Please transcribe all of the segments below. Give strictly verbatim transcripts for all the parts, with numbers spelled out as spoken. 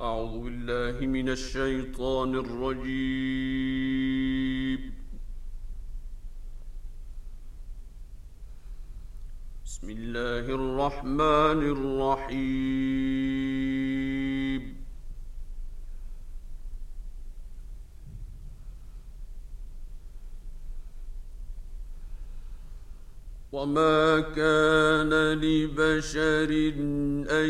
أعوذ بالله من الشيطان الرجيم. بسم الله الرحمن الرحيم. وما كان لبشر أن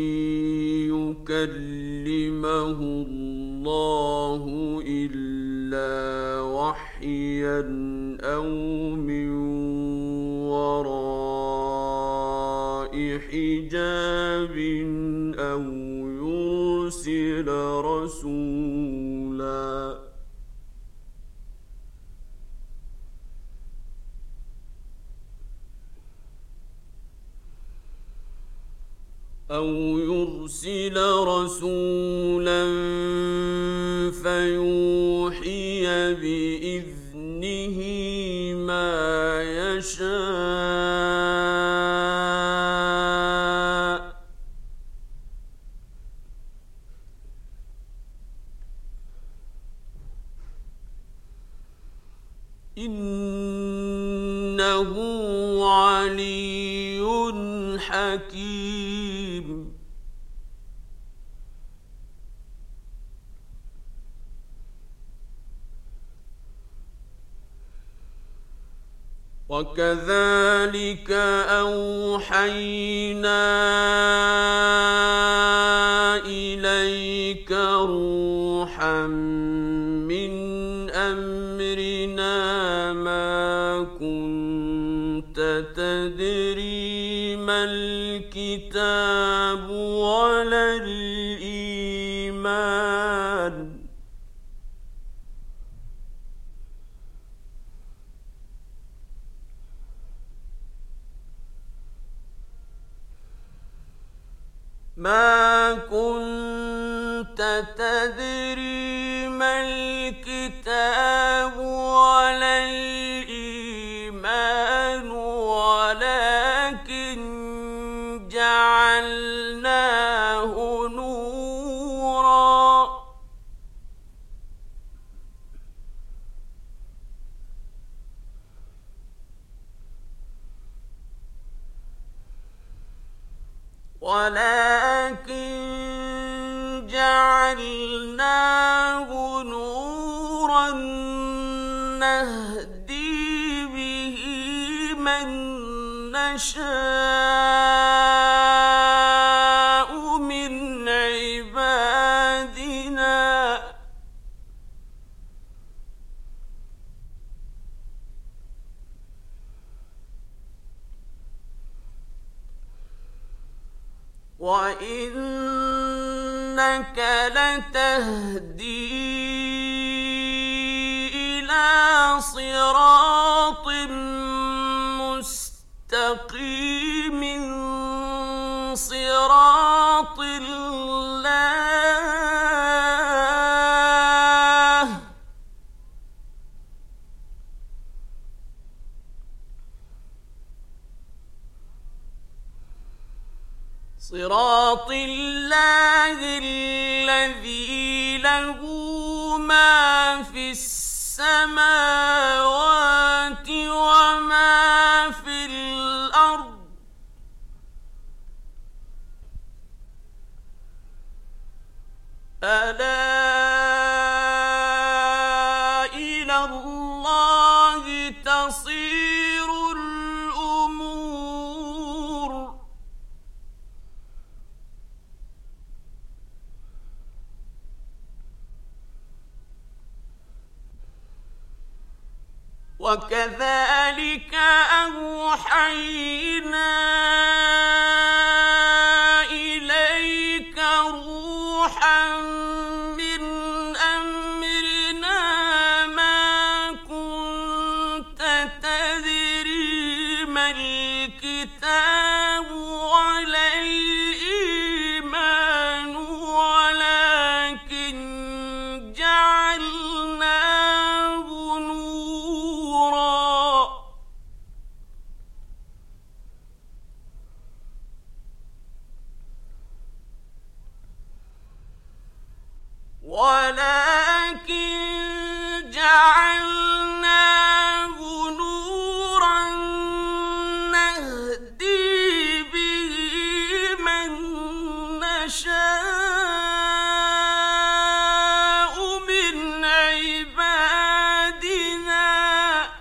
يكلمه الله إلا وحيا أو من وراء حجاب أو يرسل رسولا أو يرسل رسولا فيوحي بإذنه ما يشاء إنه علي حكيم. وكذلك أوحينا إليك روحا من أمرنا ما كنت تدري ما الكتاب ولا الإيمان ما كنت تدري ما الكتاب ولا الإيمان ولكن جعلناه نورا ولكن جعلناه نورا نهدي به من نشاء من عبادنا وإنك لتهدي إلى صراط مستقيم صراط الله صراط الله الذي له ما في السماوات وما في الأرض ألا إلى الله تصير الأمور. وكذلك أوحينا إليك روحا من أمرنا ما كنت تدري ما الكتاب ولا الإيمان ولكن جعلناه نورا ولكن جعلناه نورا نهدي به من نشاء من عبادنا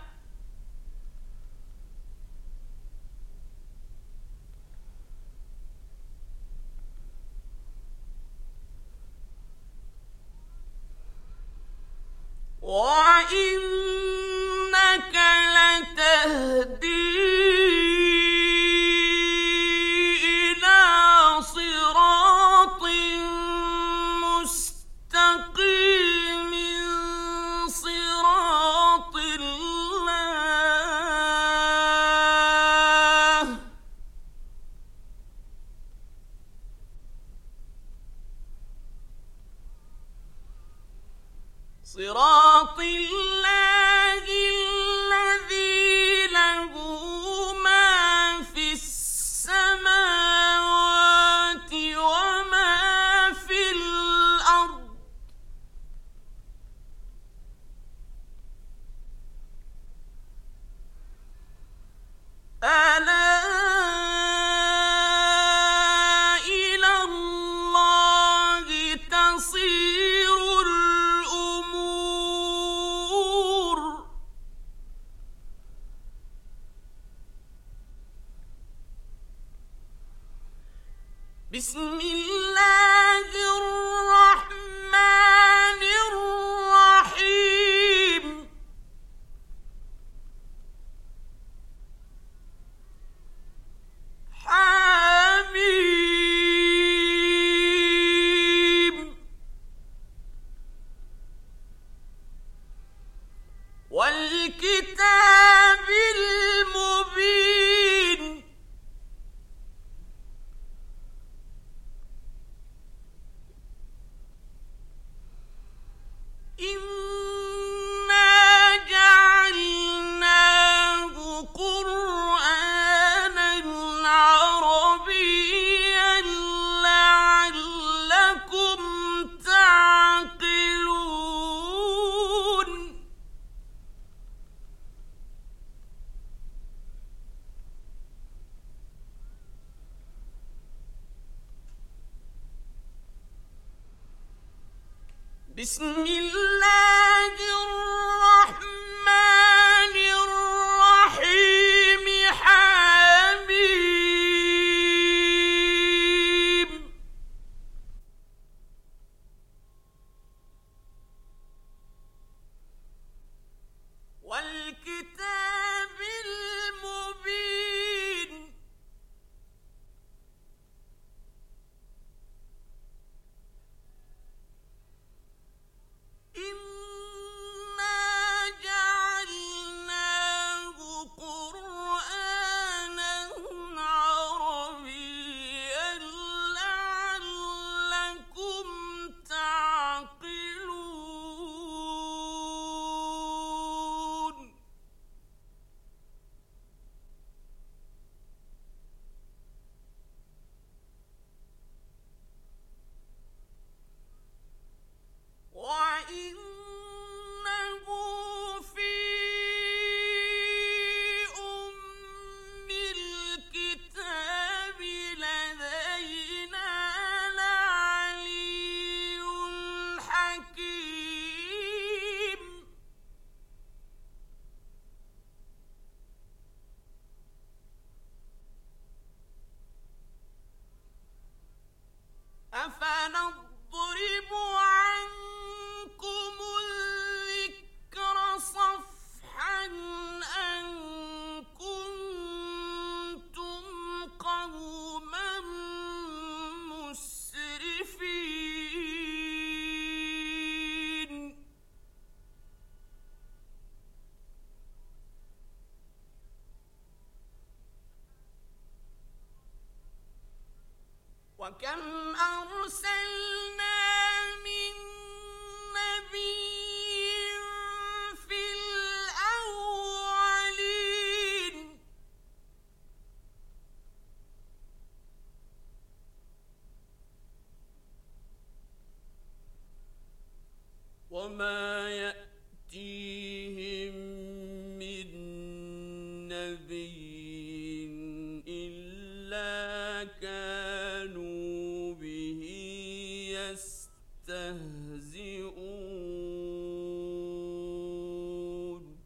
وإنك لتهدي إلى صراط مستقيم صراط الله صراط الله الذي له ما في السماوات وما في الأرض ألا إلى الله تصير الأمور بسم الله الرحمن الرحيم حميم والكتاب المبين إنا جعلناه قرآنا عربيا لعلكم تعقلون بسم الله الرحمن الرحيم حميم والكتاب المبين إنا جعلناه قرآنا عربيا لعلكم تعقلون وإنه في أم الكتاب لدينا لعلي حكيم أفنضرب عنكم الذكر صفحا أن كنتم قوما مسرفين وكم أرسلنا من نبي في الأولين وما يأتيهم من نبي إلا كانوا به يستهزئون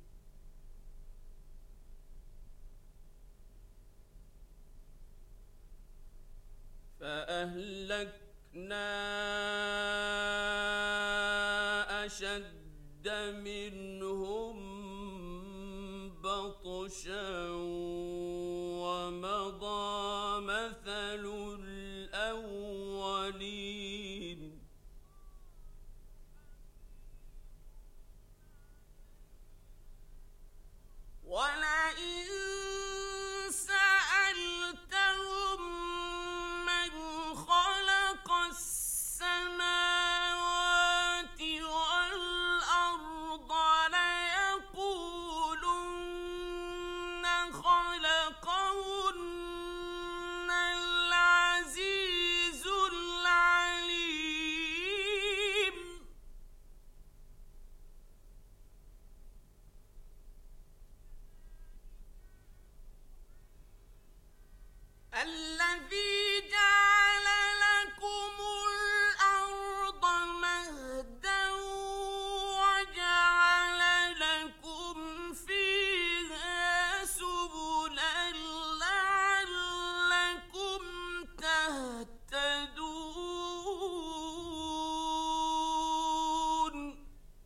فأهلكنا أشد منهم بطشا ومضى مثل الأولين ولئن سألتهم من خلق السماوات والأرض ليقولن خلقهن العزيز العليم الذي جعل لكم الأرض مهدا وجعل لكم فيها سبلا لعلكم تهتدون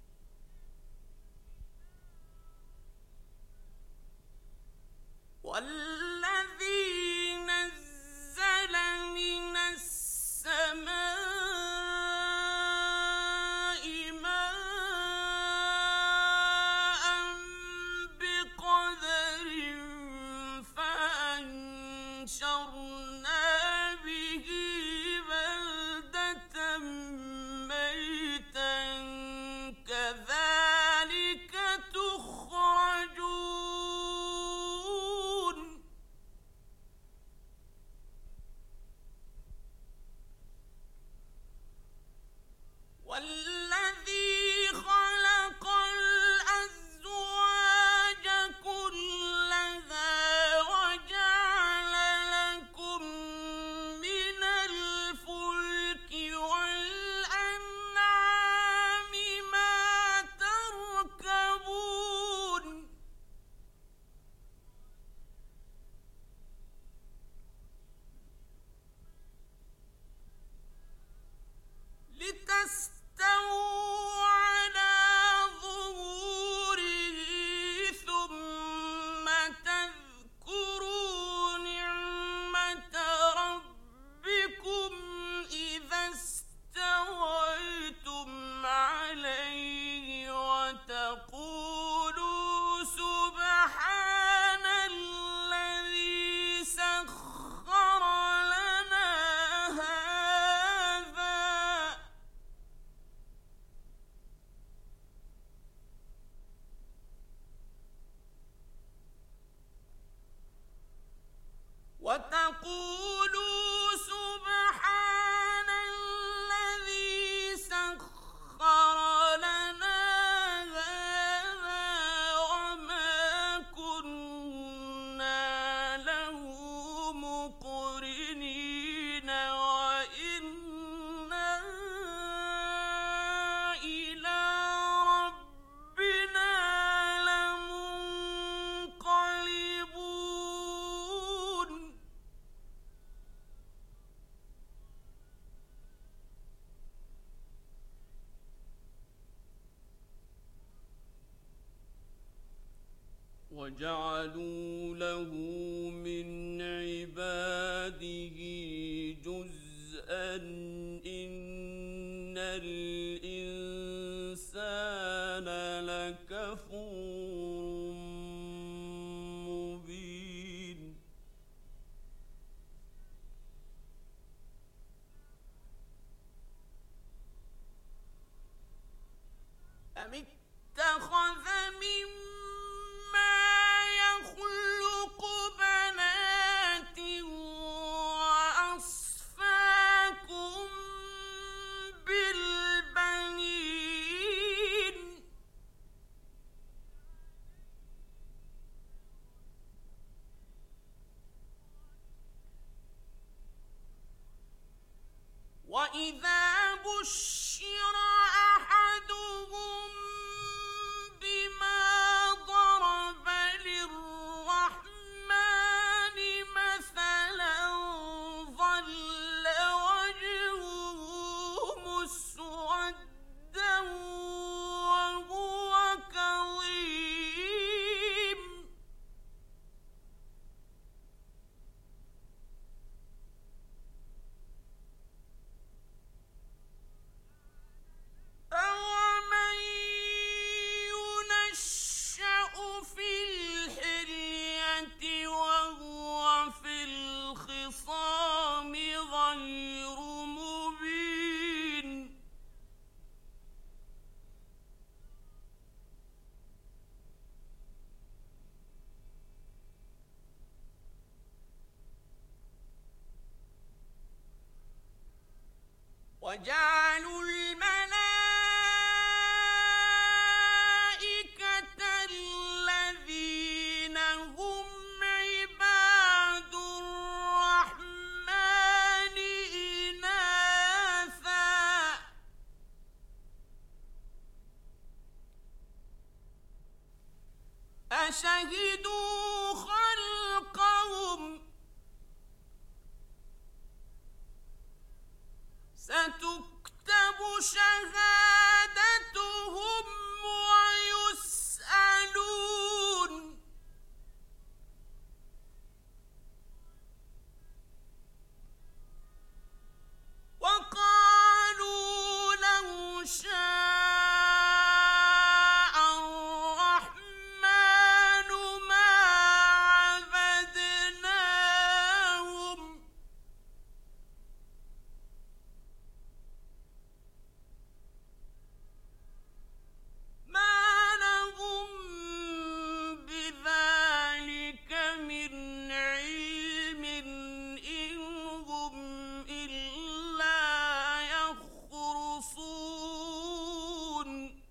والذي نزل من السماء ماء بقدر فأنشرنا به بلدة ميتا كذلك تخرجون والذي خلق الأزواج كلها وجعل لكم من الفلك والأنعام ما تركبون لتستووا على ظهوره ثم تذكروا نعمة ربكم إذا استويتم عليه وتقولوا سبحان الذي سخر لنا هذا وتقولوا سبحان الذي سخر لنا هذا وما كنا له مقرنين وإنا إلى ربنا لمنقلبون وجعلوا له من عباده جزءا إن الإنسان لكفور مبين أم اتخذ مما يخلق بنات وأصفاكم بالبنين وإذا بشر أحدهم بما ضرب للرحمن مثلا ظل وجهه مسودا وهو كظيم أَوَمَن يُنَشَّأُ فِي الْحِلْيَةِ وَهُوَ فِي الْخِصَامِ غَيْرُ مُبِينٍ وَجَعَلُوا الْمَلَائِكَةَ الَّذِينَ هُمْ عِبَادُ الرَّحْمَنِ إِنَاثًا أَشَهِدُوا خَلْقَهُمْ سَتُكْتَبُ شَهَادَتُهُمْ وَيُسْأَلُونَ وَقَالُوا لَوْ شَاءَ الرَّحْمَنُ مَا عَبَدْنَاهُمْ مَا لَهُم بِذَلِكَ مِنْ عِلْمٍ إِنْ هُمْ إِلَّا يَخْرُصُونَ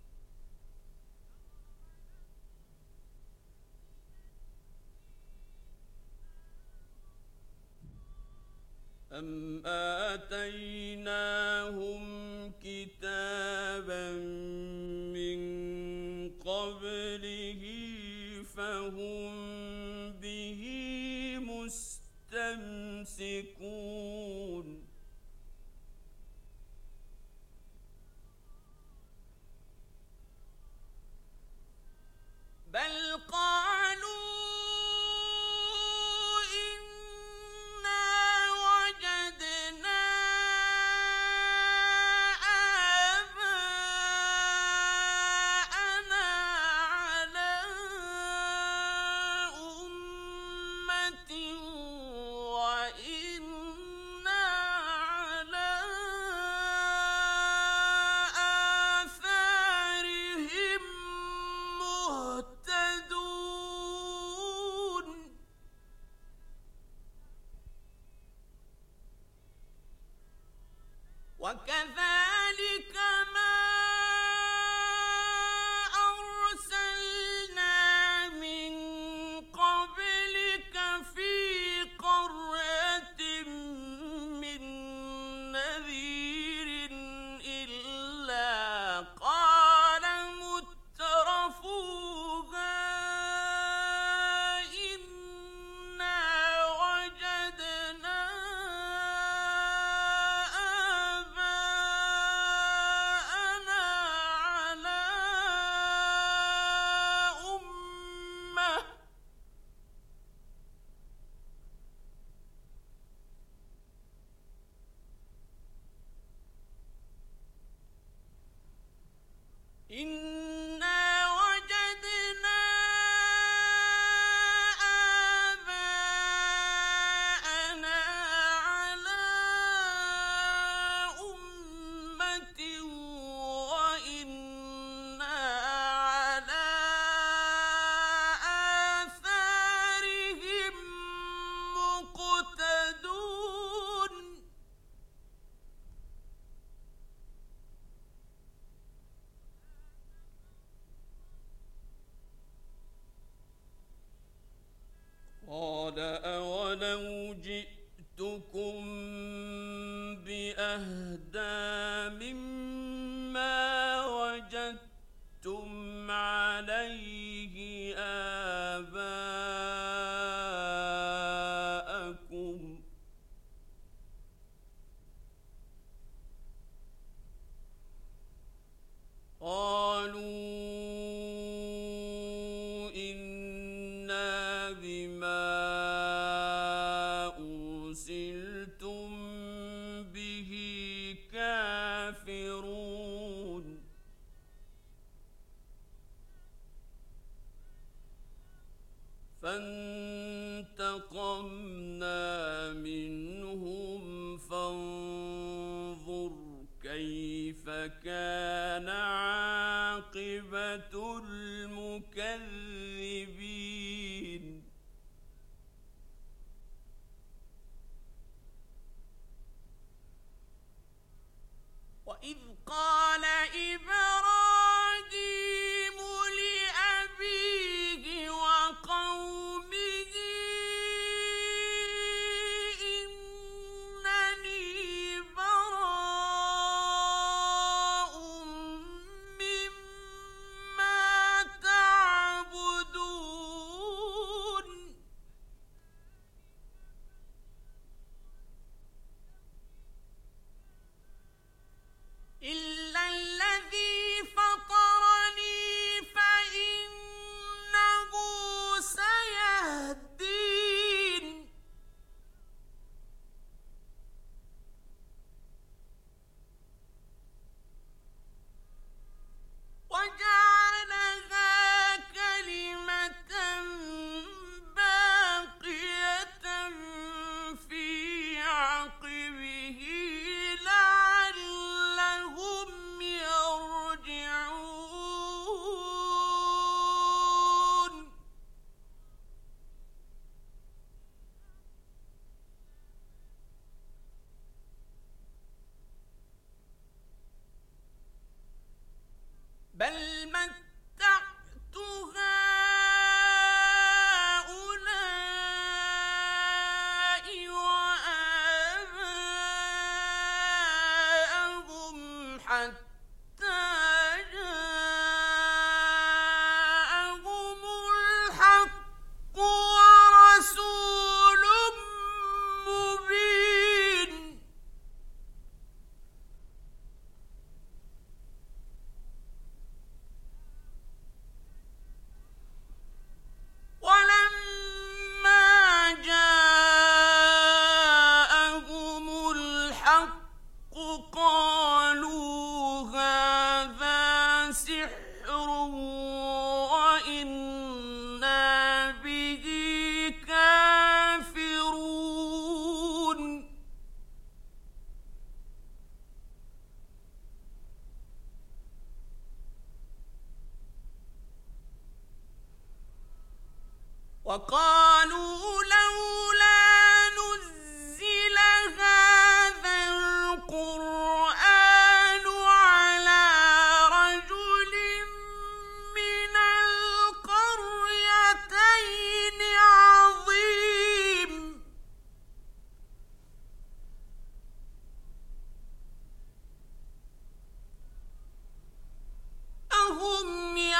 أَمْ آتَيْنَاهُمْ كِتَابًا مِّن قَبْلِهِ فَهُمْ بِهِ مُسْتَمْسِكُونَ بَلْ قَالُوا إِنَّا وَجَدْنَا آبَاءَنَا عَلَىٰ أُمَّةٍ وَإِنَّا عَلَىٰ آثَارِهِم مُهْتَدُونَ وَكَذَلِكَ مَا أَرْسَلْنَا مِن قَبْلِكَ فِي قَرْيَةٍ مِّن نَّذِيرٍ إِلَّا قَالَ مُتْرَفُوهَا إِنَّا وَجَدْنَا آبَاءَنَا عَلَىٰ أُمَّةٍ إِنَّا وَجَدْنَا آبَاءَنَا عَلَىٰ أُمَّةٍ وَإِنَّا عَلَىٰ آثَارِهِم مُّقْتَدُونَ قَالَ أَوَلَوْ جِئْتُكُم بِأَهْدَىٰ كان عاقبة المكذبين وإذ قال إبراهيم لأبيه وقومه إنني براء مما تعبدون إلا الذي فطرني فإنه سيهدين وجعلها كلمة باقية في عقبه لعلهم يرجعون بل متعت هؤلاء وآباءهم حتى جاءهم الحق ورسول مبين ولما جاءهم الحق قالوا هذا سحر وإنا به كافرون وقالوا لولا نزل هذا القرآن على رجل من القريتين عظيم أهم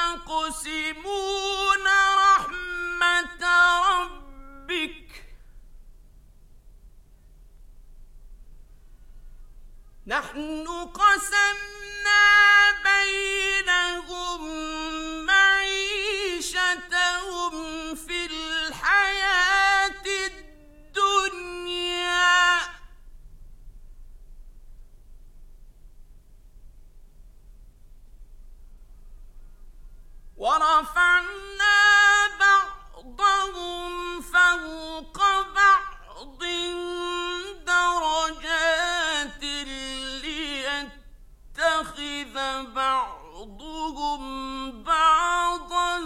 يقسمون رحمة ربك نحن قسمنا بينهم معيشتهم في الحياة الدنيا ورفعنا بعضهم فوق بعض درجات ليتخذ بعضهم بعضا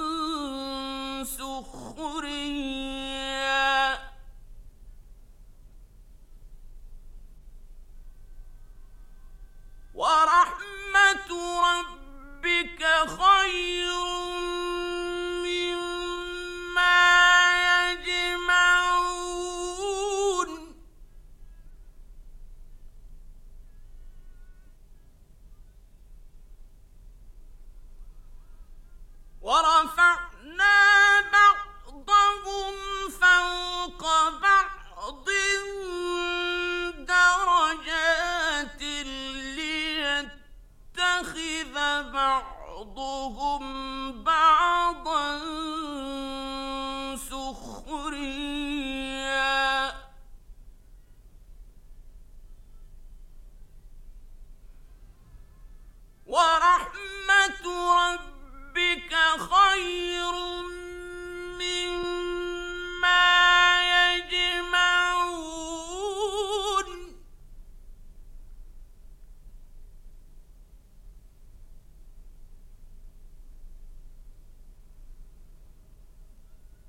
سخريا ورحمة ربك خير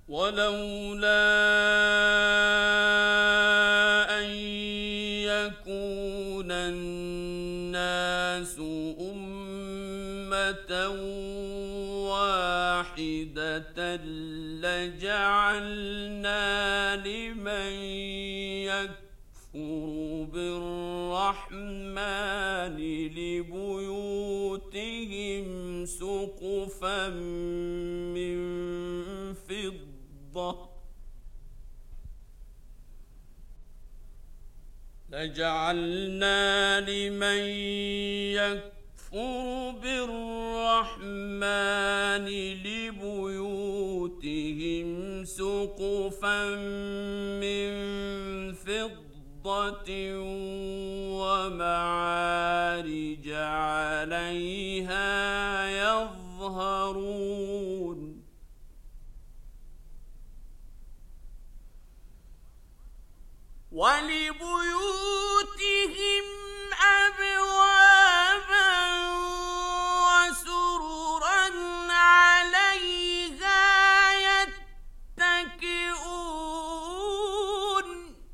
ولولا أن يكون الناس أمة واحدة لجعلنا لمن يكفر بالرحمن لبيوتهم سقفا من فضة لجعلنا لمن يكفر بالرحمن لبيوتهم سقفا من فضة ومعارج عليها يظهرون ولبيوتهم أبوابا وسررا عليها يتكئون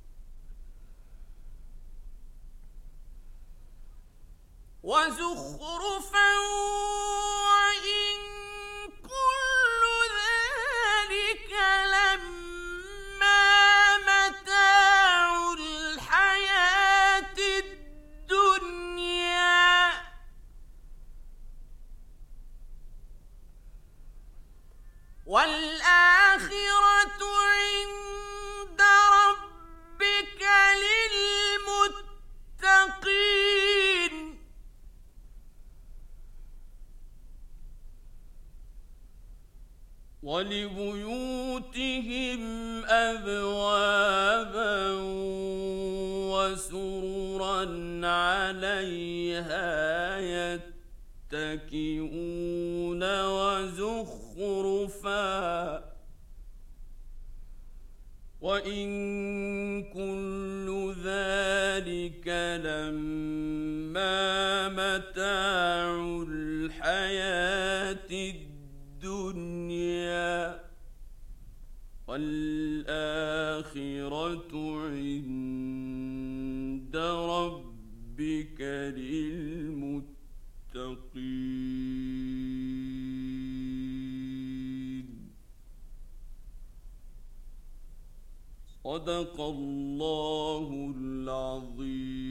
وزخرفا وإن كل ذلك لما متاع الحياة الدنيا والآخرة عند ربك للمتقين ولبيوتهم أبوابا وسررا عليها يتكئون وزخرفا وإن كل ذلك لما متاع الحياة الدنيا والآخرة عند ربك للمتقين. صدق الله العظيم.